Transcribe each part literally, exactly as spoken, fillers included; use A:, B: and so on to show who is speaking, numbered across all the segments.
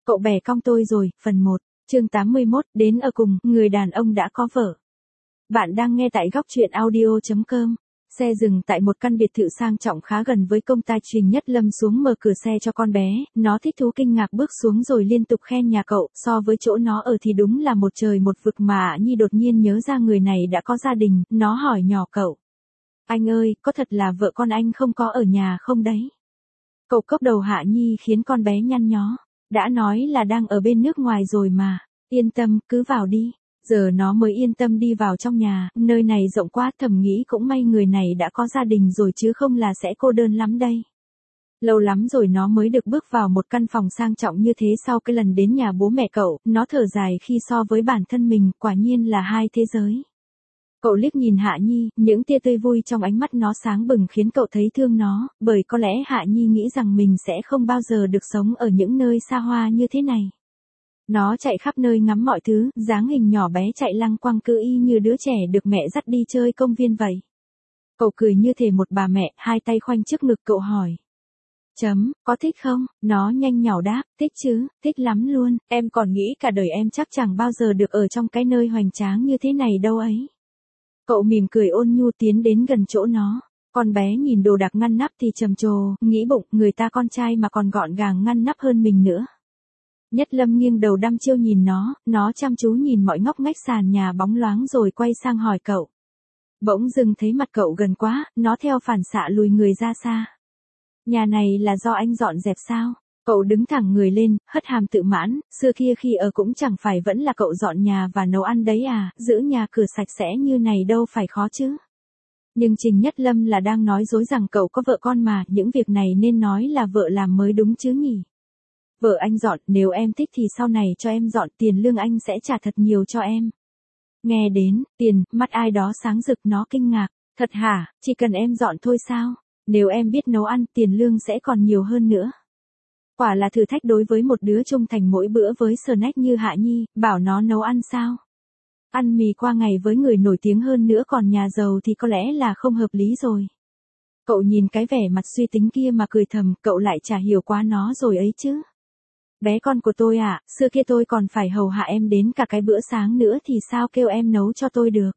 A: Cậu bè cong tôi rồi, phần một, chương tám mươi mốt, đến ở cùng, người đàn ông đã có vợ. Bạn đang nghe tại góc truyện audio chấm com. Xe dừng tại một căn biệt thự sang trọng khá gần với công ty. Trình Nhất Lâm xuống mở cửa xe cho con bé, nó thích thú kinh ngạc bước xuống rồi liên tục khen nhà cậu, so với chỗ nó ở thì đúng là một trời một vực mà. Nhi đột nhiên nhớ ra người này đã có gia đình, nó hỏi nhỏ cậu. Anh ơi, có thật là vợ con anh không có ở nhà không đấy? Cậu cốc đầu Hạ Nhi khiến con bé nhăn nhó. Đã nói là đang ở bên nước ngoài rồi mà. Yên tâm, cứ vào đi. Giờ nó mới yên tâm đi vào trong nhà, nơi này rộng quá, thầm nghĩ cũng may người này đã có gia đình rồi chứ không là sẽ cô đơn lắm đây. Lâu lắm rồi nó mới được bước vào một căn phòng sang trọng như thế sau cái lần đến nhà bố mẹ cậu, nó thở dài khi so với bản thân mình, quả nhiên là hai thế giới. Cậu liếc nhìn Hạ Nhi, những tia tươi vui trong ánh mắt nó sáng bừng khiến cậu thấy thương nó, bởi có lẽ Hạ Nhi nghĩ rằng mình sẽ không bao giờ được sống ở những nơi xa hoa như thế này. Nó chạy khắp nơi ngắm mọi thứ, dáng hình nhỏ bé chạy lăng quăng cứ y như đứa trẻ được mẹ dắt đi chơi công viên vậy. Cậu cười như thể một bà mẹ, hai tay khoanh trước ngực cậu hỏi. Chấm, có thích không? Nó nhanh nhảu đáp, thích chứ, thích lắm luôn, em còn nghĩ cả đời em chắc chẳng bao giờ được ở trong cái nơi hoành tráng như thế này đâu ấy. Cậu mỉm cười ôn nhu tiến đến gần chỗ nó. Con bé nhìn đồ đạc ngăn nắp thì trầm trồ, nghĩ bụng, người ta con trai mà còn gọn gàng ngăn nắp hơn mình nữa. Nhất Lâm nghiêng đầu đăm chiêu nhìn nó, nó chăm chú nhìn mọi ngóc ngách sàn nhà bóng loáng rồi quay sang hỏi cậu. Bỗng dưng thấy mặt cậu gần quá, nó theo phản xạ lùi người ra xa. Nhà này là do anh dọn dẹp sao? Cậu đứng thẳng người lên, hất hàm tự mãn, xưa kia khi ở cũng chẳng phải vẫn là cậu dọn nhà và nấu ăn đấy à, giữ nhà cửa sạch sẽ như này đâu phải khó chứ. Nhưng Trình Nhất Lâm là đang nói dối rằng cậu có vợ con mà, những việc này nên nói là vợ làm mới đúng chứ nhỉ. Vợ anh dọn, nếu em thích thì sau này cho em dọn, tiền lương anh sẽ trả thật nhiều cho em. Nghe đến, tiền, mắt ai đó sáng rực, nó kinh ngạc, thật hả, chỉ cần em dọn thôi sao, nếu em biết nấu ăn, tiền lương sẽ còn nhiều hơn nữa. Quả là thử thách đối với một đứa trung thành mỗi bữa với snack như Hạ Nhi, bảo nó nấu ăn sao? Ăn mì qua ngày với người nổi tiếng hơn nữa còn nhà giàu thì có lẽ là không hợp lý rồi. Cậu nhìn cái vẻ mặt suy tính kia mà cười thầm, cậu lại chả hiểu quá nó rồi ấy chứ. Bé con của tôi à, xưa kia tôi còn phải hầu hạ em đến cả cái bữa sáng nữa thì sao kêu em nấu cho tôi được.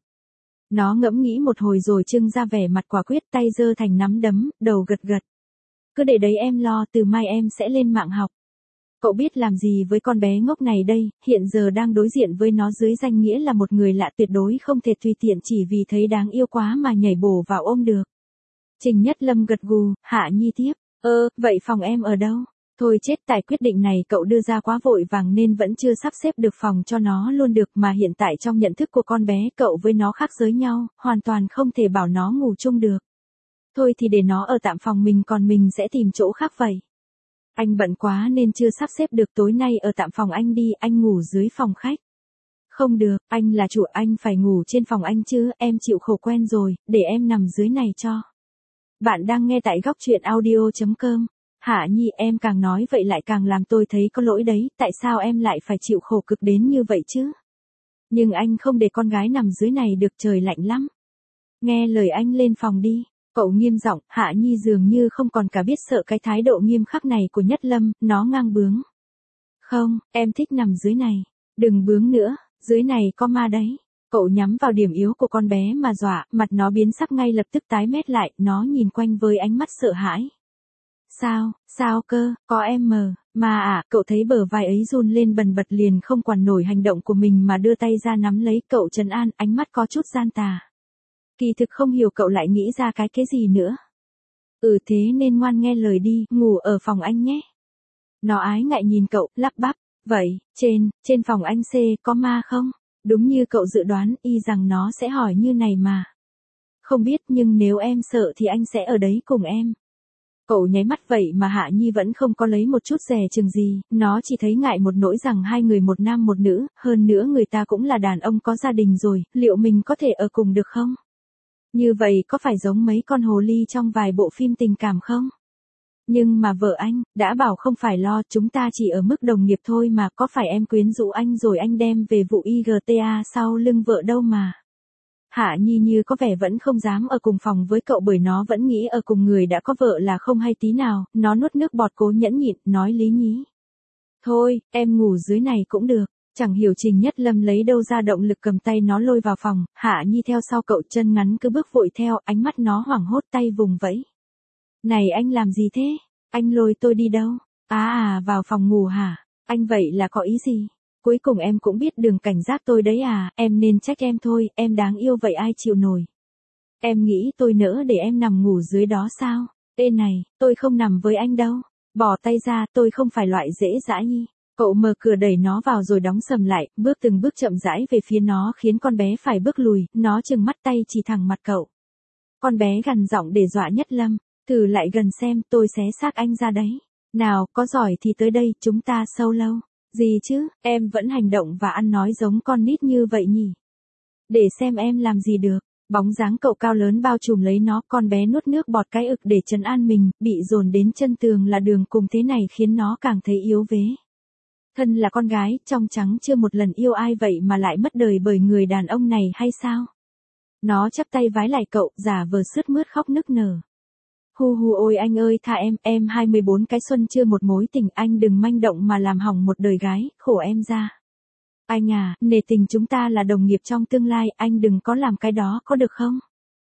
A: Nó ngẫm nghĩ một hồi rồi trưng ra vẻ mặt quả quyết, tay giơ thành nắm đấm, đầu gật gật. Cứ để đấy em lo, từ mai em sẽ lên mạng học. Cậu biết làm gì với con bé ngốc này đây, hiện giờ đang đối diện với nó dưới danh nghĩa là một người lạ, tuyệt đối không thể tùy tiện chỉ vì thấy đáng yêu quá mà nhảy bổ vào ôm được. Trình Nhất Lâm gật gù, Hạ Nhi tiếp, ơ, vậy phòng em ở đâu? Thôi chết, tại quyết định này cậu đưa ra quá vội vàng nên vẫn chưa sắp xếp được phòng cho nó luôn được, mà hiện tại trong nhận thức của con bé cậu với nó khác giới nhau, hoàn toàn không thể bảo nó ngủ chung được. Thôi thì để nó ở tạm phòng mình, còn mình sẽ tìm chỗ khác vậy. Anh bận quá nên chưa sắp xếp được, tối nay ở tạm phòng anh đi, anh ngủ dưới phòng khách. Không được, anh là chủ, anh phải ngủ trên phòng anh chứ, em chịu khổ quen rồi, để em nằm dưới này cho. Bạn đang nghe tại góc truyện audio chấm com. Hạ Nhi, em càng nói vậy lại càng làm tôi thấy có lỗi đấy, tại sao em lại phải chịu khổ cực đến như vậy chứ? Nhưng anh không để con gái nằm dưới này được, trời lạnh lắm. Nghe lời anh lên phòng đi. Cậu nghiêm giọng, Hạ Nhi dường như không còn cả biết sợ cái thái độ nghiêm khắc này của Nhất Lâm, nó ngang bướng. Không, em thích nằm dưới này. Đừng bướng nữa, dưới này có ma đấy. Cậu nhắm vào điểm yếu của con bé mà dọa, mặt nó biến sắc ngay lập tức tái mét lại, nó nhìn quanh với ánh mắt sợ hãi. Sao, sao cơ, có em mờ, mà à, cậu thấy bờ vai ấy run lên bần bật liền không quản nổi hành động của mình mà đưa tay ra nắm lấy cậu trấn an, ánh mắt có chút gian tà. Kỳ thực không hiểu cậu lại nghĩ ra cái cái gì nữa. Ừ thế nên ngoan nghe lời đi, ngủ ở phòng anh nhé. Nó ái ngại nhìn cậu, lắp bắp, vậy, trên, trên phòng anh C, có ma không? Đúng như cậu dự đoán, y rằng nó sẽ hỏi như này mà. Không biết, nhưng nếu em sợ thì anh sẽ ở đấy cùng em. Cậu nháy mắt vậy mà Hạ Nhi vẫn không có lấy một chút dè chừng gì, nó chỉ thấy ngại một nỗi rằng hai người một nam một nữ, hơn nữa người ta cũng là đàn ông có gia đình rồi, liệu mình có thể ở cùng được không? Như vậy có phải giống mấy con hồ ly trong vài bộ phim tình cảm không? Nhưng mà vợ anh, đã bảo không phải lo, chúng ta chỉ ở mức đồng nghiệp thôi mà, có phải em quyến rũ anh rồi anh đem về vụ i giê tê a sau lưng vợ đâu mà. Hạ Nhi như có vẻ vẫn không dám ở cùng phòng với cậu bởi nó vẫn nghĩ ở cùng người đã có vợ là không hay tí nào, nó nuốt nước bọt cố nhẫn nhịn, nói lý nhí. Thôi, em ngủ dưới này cũng được. Chẳng hiểu Trình Nhất Lâm lấy đâu ra động lực cầm tay nó lôi vào phòng, Hạ Nhi theo sau cậu chân ngắn cứ bước vội theo, ánh mắt nó hoảng hốt tay vùng vẫy. Này anh làm gì thế? Anh lôi tôi đi đâu? À à, vào phòng ngủ hả? Anh vậy là có ý gì? Cuối cùng em cũng biết đường cảnh giác tôi đấy à, em nên trách em thôi, em đáng yêu vậy ai chịu nổi. Em nghĩ tôi nỡ để em nằm ngủ dưới đó sao? Ê này, tôi không nằm với anh đâu. Bỏ tay ra, tôi không phải loại dễ dãi nhi. Cậu mở cửa đẩy nó vào rồi đóng sầm lại, bước từng bước chậm rãi về phía nó khiến con bé phải bước lùi, nó trừng mắt tay chỉ thẳng mặt cậu. Con bé gằn giọng để dọa Nhất Lâm, thử lại gần xem tôi xé xác anh ra đấy. Nào, có giỏi thì tới đây, chúng ta sâu lâu. Gì chứ, em vẫn hành động và ăn nói giống con nít như vậy nhỉ? Để xem em làm gì được. Bóng dáng cậu cao lớn bao trùm lấy nó, con bé nuốt nước bọt cái ực để trấn an mình, bị dồn đến chân tường là đường cùng thế này khiến nó càng thấy yếu vế. Thân là con gái, trong trắng chưa một lần yêu ai vậy mà lại mất đời bởi người đàn ông này hay sao? Nó chắp tay vái lại cậu, giả vờ sướt mướt khóc nức nở. Hu hu ôi anh ơi tha em, em hai mươi bốn cái xuân chưa một mối tình, anh đừng manh động mà làm hỏng một đời gái, khổ em ra. Anh à, nể tình chúng ta là đồng nghiệp trong tương lai, anh đừng có làm cái đó có được không?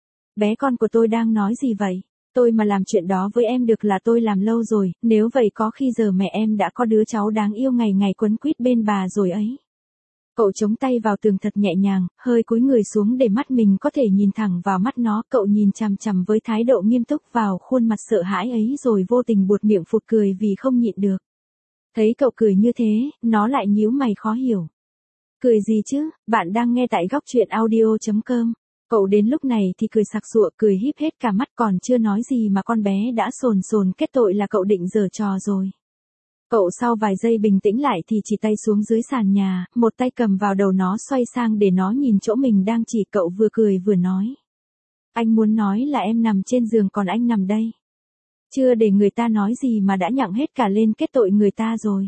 A: Bé con của tôi đang nói gì vậy? Tôi mà làm chuyện đó với em được là tôi làm lâu rồi, nếu vậy có khi giờ mẹ em đã có đứa cháu đáng yêu ngày ngày quấn quýt bên bà rồi ấy. Cậu chống tay vào tường thật nhẹ nhàng, hơi cúi người xuống để mắt mình có thể nhìn thẳng vào mắt nó, cậu nhìn chằm chằm với thái độ nghiêm túc vào khuôn mặt sợ hãi ấy rồi vô tình buột miệng phụt cười vì không nhịn được. Thấy cậu cười như thế, nó lại nhíu mày khó hiểu. Cười gì chứ, bạn đang nghe tại góc truyện audio chấm com. Cậu đến lúc này thì cười sặc sụa, cười híp hết cả mắt, còn chưa nói gì mà con bé đã sồn sồn kết tội là cậu định giở trò rồi. Cậu sau vài giây bình tĩnh lại thì chỉ tay xuống dưới sàn nhà, một tay cầm vào đầu nó xoay sang để nó nhìn chỗ mình đang chỉ, cậu vừa cười vừa nói. Anh muốn nói là em nằm trên giường còn anh nằm đây. Chưa để người ta nói gì mà đã nhặng hết cả lên kết tội người ta rồi.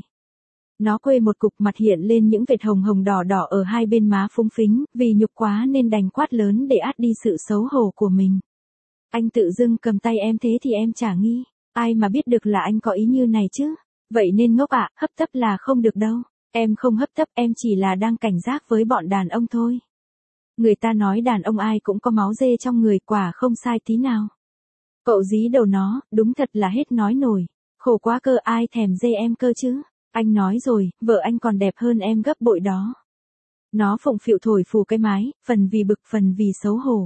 A: Nó quê một cục, mặt hiện lên những vệt hồng hồng đỏ đỏ ở hai bên má phúng phính, vì nhục quá nên đành quát lớn để át đi sự xấu hổ của mình. Anh tự dưng cầm tay em thế thì em chả nghi, ai mà biết được là anh có ý như này chứ. Vậy nên ngốc ạ, hấp tấp là không được đâu. Em không hấp tấp, em chỉ là đang cảnh giác với bọn đàn ông thôi. Người ta nói đàn ông ai cũng có máu dê trong người, quả không sai tí nào. Cậu dí đầu nó, đúng thật là hết nói nổi. Khổ quá cơ, ai thèm dê em cơ chứ. Anh nói rồi, vợ anh còn đẹp hơn em gấp bội đó. Nó phụng phịu thổi phù cái mái, phần vì bực phần vì xấu hổ.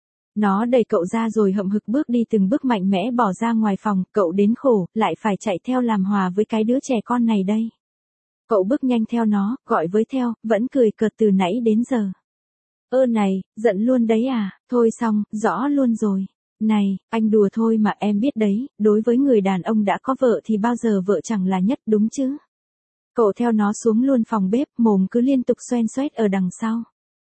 A: Nó đẩy cậu ra rồi hậm hực bước đi từng bước mạnh mẽ bỏ ra ngoài phòng, cậu đến khổ, lại phải chạy theo làm hòa với cái đứa trẻ con này đây. Cậu bước nhanh theo nó, gọi với theo, vẫn cười cợt từ nãy đến giờ. Ơ này, giận luôn đấy à, thôi xong, rõ luôn rồi. Này, anh đùa thôi mà em biết đấy, đối với người đàn ông đã có vợ thì bao giờ vợ chẳng là nhất đúng chứ. Cậu theo nó xuống luôn phòng bếp, mồm cứ liên tục xoen xoét ở đằng sau.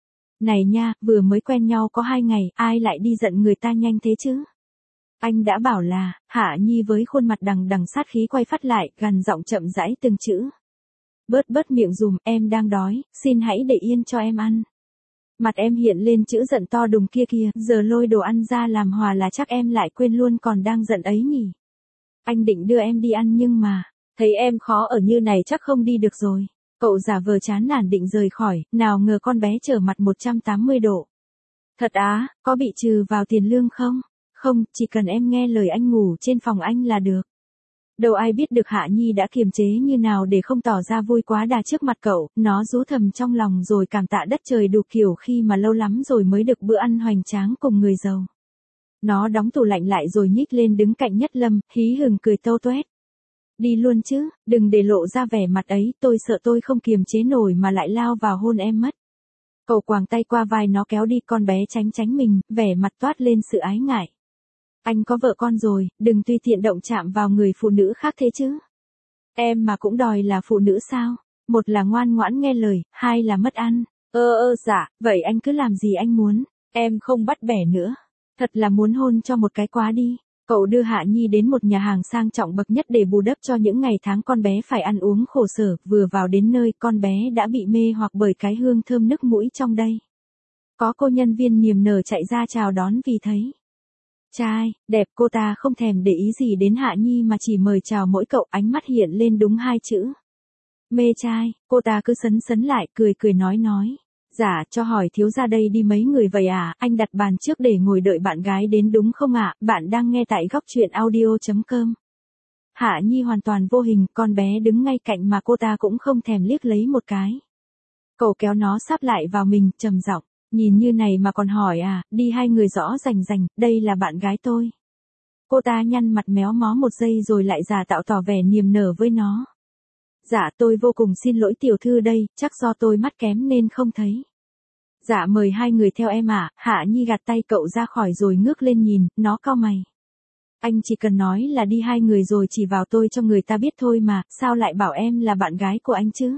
A: Này nha, vừa mới quen nhau có hai ngày, ai lại đi giận người ta nhanh thế chứ? Anh đã bảo là, Hạ Nhi với khuôn mặt đằng đằng sát khí quay phát lại, gằn giọng chậm rãi từng chữ. Bớt bớt miệng dùm, em đang đói, xin hãy để yên cho em ăn. Mặt em hiện lên chữ giận to đùng kia kìa, giờ lôi đồ ăn ra làm hòa là chắc em lại quên luôn còn đang giận ấy nhỉ. Anh định đưa em đi ăn nhưng mà, thấy em khó ở như này chắc không đi được rồi. Cậu giả vờ chán nản định rời khỏi, nào ngờ con bé trở mặt một trăm tám mươi độ. Thật á, có bị trừ vào tiền lương không? Không, chỉ cần em nghe lời anh ngủ trên phòng anh là được. Đâu ai biết được Hạ Nhi đã kiềm chế như nào để không tỏ ra vui quá đà trước mặt cậu, nó rú thầm trong lòng rồi cảm tạ đất trời đủ kiểu khi mà lâu lắm rồi mới được bữa ăn hoành tráng cùng người giàu. Nó đóng tủ lạnh lại rồi nhích lên đứng cạnh Nhất Lâm, hí hửng cười tâu toét. Đi luôn chứ, đừng để lộ ra vẻ mặt ấy, tôi sợ tôi không kiềm chế nổi mà lại lao vào hôn em mất. Cậu quàng tay qua vai nó kéo đi, con bé tránh tránh mình, vẻ mặt toát lên sự ái ngại. Anh có vợ con rồi, đừng tùy tiện động chạm vào người phụ nữ khác thế chứ. Em mà cũng đòi là phụ nữ sao? Một là ngoan ngoãn nghe lời, hai là mất ăn. Ơ ơ dạ, vậy anh cứ làm gì anh muốn, em không bắt bẻ nữa. Thật là muốn hôn cho một cái quá đi. Cậu đưa Hạ Nhi đến một nhà hàng sang trọng bậc nhất để bù đắp cho những ngày tháng con bé phải ăn uống khổ sở, vừa vào đến nơi con bé đã bị mê hoặc bởi cái hương thơm nức mũi trong đây. Có cô nhân viên niềm nở chạy ra chào đón vì thấy trai, đẹp, cô ta không thèm để ý gì đến Hạ Nhi mà chỉ mời chào mỗi cậu, ánh mắt hiện lên đúng hai chữ. Mê trai, cô ta cứ sấn sấn lại, cười cười nói nói. Dạ, cho hỏi thiếu gia đây đi mấy người vậy à, anh đặt bàn trước để ngồi đợi bạn gái đến đúng không ạ, bạn đang nghe tại góc truyện audio.com. Hạ Nhi hoàn toàn vô hình, con bé đứng ngay cạnh mà cô ta cũng không thèm liếc lấy một cái. Cậu kéo nó sáp lại vào mình, trầm giọng, nhìn như này mà còn hỏi à, đi hai người rõ rành rành, đây là bạn gái tôi. Cô ta nhăn mặt méo mó một giây rồi lại giả tạo tỏ vẻ niềm nở với nó. Dạ tôi vô cùng xin lỗi tiểu thư đây, chắc do tôi mắt kém nên không thấy. Dạ mời hai người theo em ạ, à. Hạ Nhi gạt tay cậu ra khỏi rồi ngước lên nhìn, nó cau mày. Anh chỉ cần nói là đi hai người rồi chỉ vào tôi cho người ta biết thôi mà, sao lại bảo em là bạn gái của anh chứ?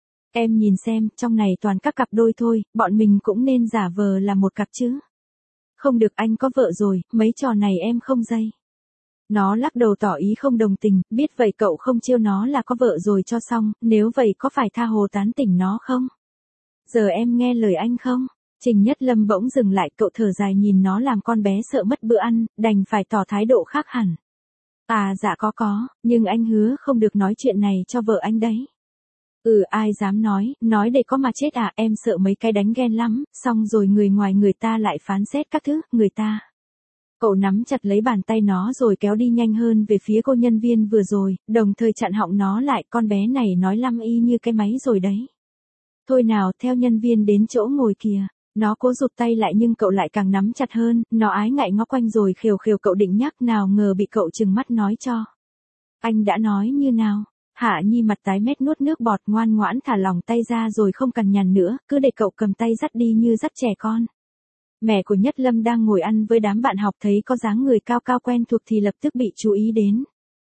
A: Em nhìn xem, trong này toàn các cặp đôi thôi, bọn mình cũng nên giả vờ là một cặp chứ. Không được, anh có vợ rồi, mấy trò này em không dây. Nó lắc đầu tỏ ý không đồng tình, biết vậy cậu không trêu nó là có vợ rồi cho xong, nếu vậy có phải tha hồ tán tỉnh nó không? Giờ em nghe lời anh không? Trình Nhất Lâm bỗng dừng lại, cậu thở dài nhìn nó làm con bé sợ mất bữa ăn, đành phải tỏ thái độ khác hẳn. À dạ có có, nhưng anh hứa không được nói chuyện này cho vợ anh đấy. Ừ ai dám nói, nói để có mà chết à, em sợ mấy cái đánh ghen lắm, xong rồi người ngoài người ta lại phán xét các thứ, người ta. Cậu nắm chặt lấy bàn tay nó rồi kéo đi nhanh hơn về phía cô nhân viên vừa rồi, đồng thời chặn họng nó lại, con bé này nói lăm y như cái máy rồi đấy. Thôi nào, theo nhân viên đến chỗ ngồi kìa. Nó cố rụt tay lại nhưng cậu lại càng nắm chặt hơn, nó ái ngại ngó quanh rồi khều khều cậu định nhắc nào ngờ bị cậu trừng mắt nói cho. Anh đã nói như nào? Hạ Nhi mặt tái mét nuốt nước bọt, ngoan ngoãn thả lỏng tay ra rồi không cằn nhằn nữa, cứ để cậu cầm tay dắt đi như dắt trẻ con. Mẹ của Nhất Lâm đang ngồi ăn với đám bạn học thấy có dáng người cao cao quen thuộc thì lập tức bị chú ý đến.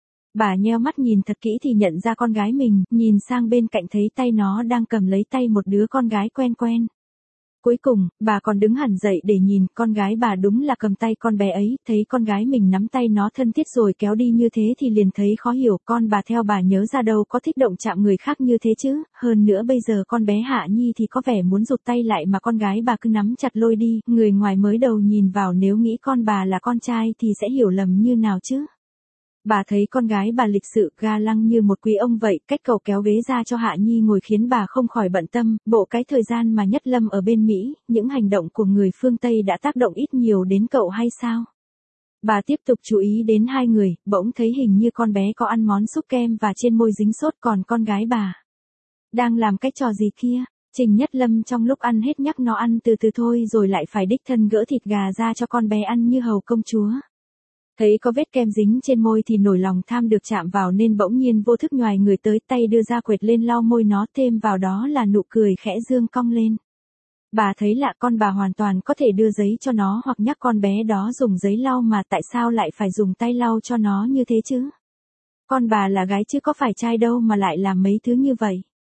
A: Bà nheo mắt nhìn thật kỹ thì nhận ra con gái mình, nhìn sang bên cạnh thấy tay nó đang cầm lấy tay một đứa con gái quen quen. Cuối cùng, bà còn đứng hẳn dậy để nhìn, con gái bà đúng là cầm tay con bé ấy, thấy con gái mình nắm tay nó thân thiết rồi kéo đi như thế thì liền thấy khó hiểu, con bà theo bà nhớ ra đâu có thích động chạm người khác như thế chứ, hơn nữa bây giờ con bé Hạ Nhi thì có vẻ muốn rụt tay lại mà con gái bà cứ nắm chặt lôi đi, người ngoài mới đầu nhìn vào nếu nghĩ con bà là con trai thì sẽ hiểu lầm như nào chứ. Bà thấy con gái bà lịch sự, ga lăng như một quý ông vậy, cách cậu kéo ghế ra cho Hạ Nhi ngồi khiến bà không khỏi bận tâm, bộ cái thời gian mà Nhất Lâm ở bên Mỹ, những hành động của người phương Tây đã tác động ít nhiều đến cậu hay sao? Bà tiếp tục chú ý đến hai người, bỗng thấy hình như con bé có ăn món súp kem và trên môi dính sốt, còn con gái bà đang làm cái trò gì kia? Trình Nhất Lâm trong lúc ăn hết nhắc nó ăn từ từ thôi rồi lại phải đích thân gỡ thịt gà ra cho con bé ăn như hầu công chúa. Thấy có vết kem dính trên môi thì nổi lòng tham được chạm vào nên bỗng nhiên vô thức nhoài người tới, tay đưa ra quệt lên lau môi nó, thêm vào đó là nụ cười khẽ dương cong lên. Bà thấy lạ, con bà hoàn toàn có thể đưa giấy cho nó hoặc nhắc con bé đó dùng giấy lau mà tại sao lại phải dùng tay lau cho nó như thế chứ? Con bà là gái chứ có phải trai đâu mà lại làm mấy thứ như vậy.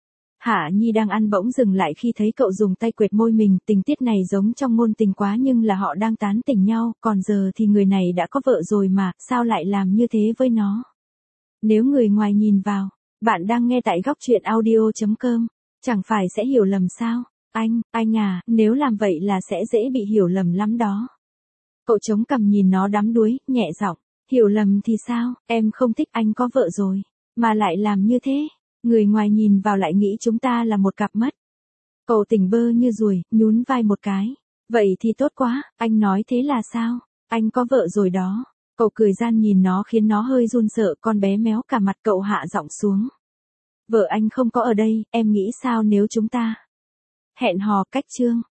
A: Hạ Nhi đang ăn bỗng dừng lại khi thấy cậu dùng tay quệt môi mình, tình tiết này giống trong ngôn tình quá nhưng là họ đang tán tỉnh nhau, còn giờ thì người này đã có vợ rồi mà, sao lại làm như thế với nó? Nếu người ngoài nhìn vào, bạn đang nghe tại góc truyện audio.com, chẳng phải sẽ hiểu lầm sao? Anh, anh à, nếu làm vậy là sẽ dễ bị hiểu lầm lắm đó. Cậu chống cằm nhìn nó đắm đuối, nhẹ giọng, hiểu lầm thì sao, em không thích anh có vợ rồi, mà lại làm như thế. Người ngoài nhìn vào lại nghĩ chúng ta là một cặp mất. Cậu tỉnh bơ như ruồi, nhún vai một cái. Vậy thì tốt quá, anh nói thế là sao? Anh có vợ rồi đó. Cậu cười gian nhìn nó khiến nó hơi run sợ, con bé méo cả mặt, cậu hạ giọng xuống. Vợ anh không có ở đây, em nghĩ sao nếu chúng ta hẹn hò cách trương?